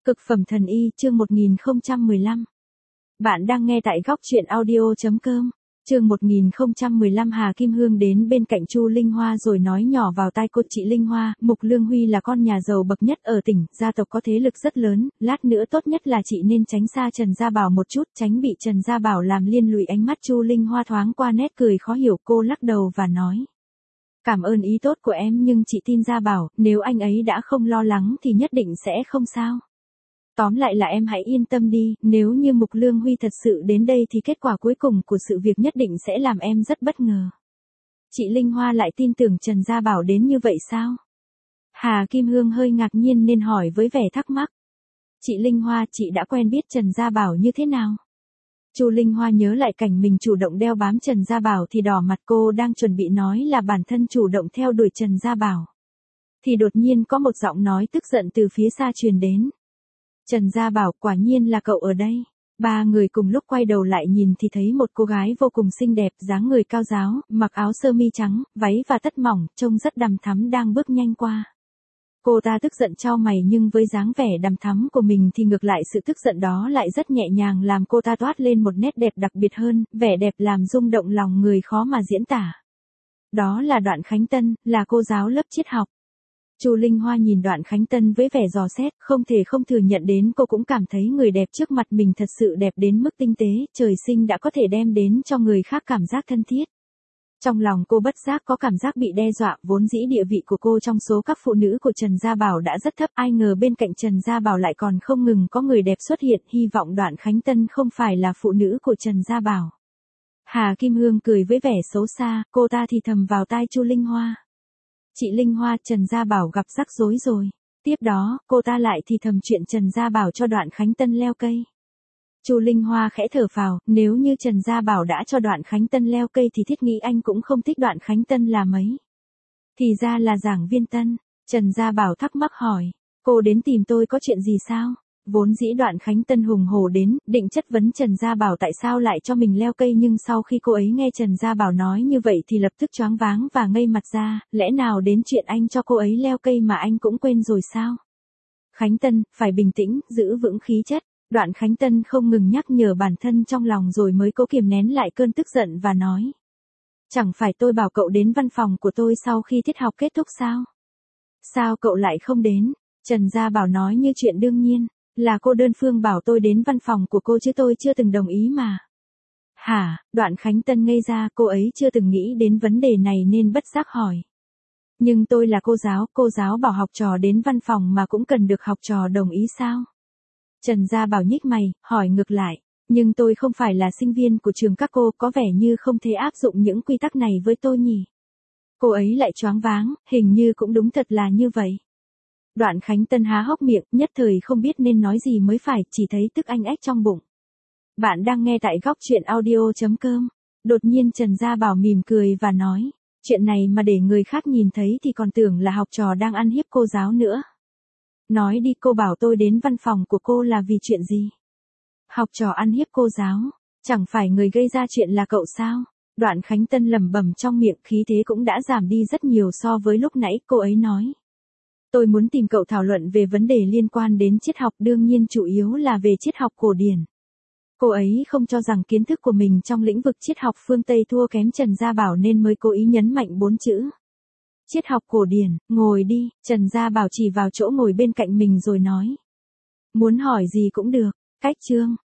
Cực phẩm thần y chương 1015. Bạn đang nghe tại góc truyện audio.com. Chương 1015 Hà Kim Hương đến bên cạnh Chu Linh Hoa rồi nói nhỏ vào tai cô: "Chị Linh Hoa, Mục Lương Huy là con nhà giàu bậc nhất ở tỉnh, gia tộc có thế lực rất lớn, lát nữa tốt nhất là chị nên tránh xa Trần Gia Bảo một chút, tránh bị Trần Gia Bảo làm liên lụy." Ánh mắt Chu Linh Hoa thoáng qua nét cười khó hiểu, cô lắc đầu và nói: "Cảm ơn ý tốt của em nhưng chị tin Gia Bảo, nếu anh ấy đã không lo lắng thì nhất định sẽ không sao. Tóm lại là em hãy yên tâm đi, nếu như Mục Lương Huy thật sự đến đây thì kết quả cuối cùng của sự việc nhất định sẽ làm em rất bất ngờ." Chị Linh Hoa lại tin tưởng Trần Gia Bảo đến như vậy sao? Hà Kim Hương hơi ngạc nhiên nên hỏi với vẻ thắc mắc. "Chị Linh Hoa, chị đã quen biết Trần Gia Bảo như thế nào?" Chu Linh Hoa nhớ lại cảnh mình chủ động đeo bám Trần Gia Bảo thì đỏ mặt, cô đang chuẩn bị nói là bản thân chủ động theo đuổi Trần Gia Bảo. Thì đột nhiên có một giọng nói tức giận từ phía xa truyền đến. "Trần Gia Bảo, quả nhiên là cậu ở đây." Ba người cùng lúc quay đầu lại nhìn thì thấy một cô gái vô cùng xinh đẹp, dáng người cao ráo, mặc áo sơ mi trắng, váy và tất mỏng, trông rất đằm thắm đang bước nhanh qua. Cô ta tức giận chau mày nhưng với dáng vẻ đằm thắm của mình thì ngược lại sự tức giận đó lại rất nhẹ nhàng làm cô ta toát lên một nét đẹp đặc biệt hơn, vẻ đẹp làm rung động lòng người khó mà diễn tả. Đó là Đoạn Khánh Tân, là cô giáo lớp triết học. Chu Linh Hoa nhìn Đoạn Khánh Tân với vẻ dò xét, không thể không thừa nhận đến cô cũng cảm thấy người đẹp trước mặt mình thật sự đẹp đến mức tinh tế, trời sinh đã có thể đem đến cho người khác cảm giác thân thiết. Trong lòng cô bất giác có cảm giác bị đe dọa, vốn dĩ địa vị của cô trong số các phụ nữ của Trần Gia Bảo đã rất thấp, ai ngờ bên cạnh Trần Gia Bảo lại còn không ngừng có người đẹp xuất hiện, hy vọng Đoạn Khánh Tân không phải là phụ nữ của Trần Gia Bảo. Hà Kim Hương cười với vẻ xấu xa, cô ta thì thầm vào tai Chu Linh Hoa: "Chị Linh Hoa, Trần Gia Bảo gặp rắc rối rồi." Tiếp đó, cô ta lại thì thầm chuyện Trần Gia Bảo cho Đoạn Khánh Tân leo cây. Chu Linh Hoa khẽ thở phào, nếu như Trần Gia Bảo đã cho Đoạn Khánh Tân leo cây thì thiết nghĩ anh cũng không thích Đoạn Khánh Tân là mấy. Thì ra là Giảng Viên Tân. Trần Gia Bảo thắc mắc hỏi: "Cô đến tìm tôi có chuyện gì sao?" Vốn dĩ Đoạn Khánh Tân hùng hổ đến, định chất vấn Trần Gia Bảo tại sao lại cho mình leo cây, nhưng sau khi cô ấy nghe Trần Gia Bảo nói như vậy thì lập tức choáng váng và ngây mặt ra, lẽ nào đến chuyện anh cho cô ấy leo cây mà anh cũng quên rồi sao? "Khánh Tân, phải bình tĩnh, giữ vững khí chất." Đoạn Khánh Tân không ngừng nhắc nhở bản thân trong lòng rồi mới cố kiềm nén lại cơn tức giận và nói: "Chẳng phải tôi bảo cậu đến văn phòng của tôi sau khi tiết học kết thúc sao? Sao cậu lại không đến?" Trần Gia Bảo nói như chuyện đương nhiên: "Là cô đơn phương bảo tôi đến văn phòng của cô chứ tôi chưa từng đồng ý mà." "Hả?" Đoạn Khánh Tân ngây ra, cô ấy chưa từng nghĩ đến vấn đề này nên bất giác hỏi: "Nhưng tôi là cô giáo bảo học trò đến văn phòng mà cũng cần được học trò đồng ý sao?" Trần Gia Bảo nhích mày, hỏi ngược lại: "Nhưng tôi không phải là sinh viên của trường các cô, có vẻ như không thể áp dụng những quy tắc này với tôi nhỉ?" Cô ấy lại choáng váng, hình như cũng đúng thật là như vậy. Đoạn Khánh Tân há hốc miệng, nhất thời không biết nên nói gì mới phải, chỉ thấy tức anh ách trong bụng. Bạn đang nghe tại góc truyện audio.com. Đột nhiên Trần Gia Bảo mỉm cười và nói: "Chuyện này mà để người khác nhìn thấy thì còn tưởng là học trò đang ăn hiếp cô giáo nữa. Nói đi, cô bảo tôi đến văn phòng của cô là vì chuyện gì?" "Học trò ăn hiếp cô giáo? Chẳng phải người gây ra chuyện là cậu sao?" Đoạn Khánh Tân lẩm bẩm trong miệng, khí thế cũng đã giảm đi rất nhiều so với lúc nãy. Cô ấy nói: "Tôi muốn tìm cậu thảo luận về vấn đề liên quan đến triết học, đương nhiên chủ yếu là về triết học cổ điển." Cô ấy không cho rằng kiến thức của mình trong lĩnh vực triết học phương Tây thua kém Trần Gia Bảo nên mới cố ý nhấn mạnh 4 chữ triết học cổ điển. "Ngồi đi." Trần Gia Bảo chỉ vào chỗ ngồi bên cạnh mình rồi nói: "Muốn hỏi gì cũng được." Cách chương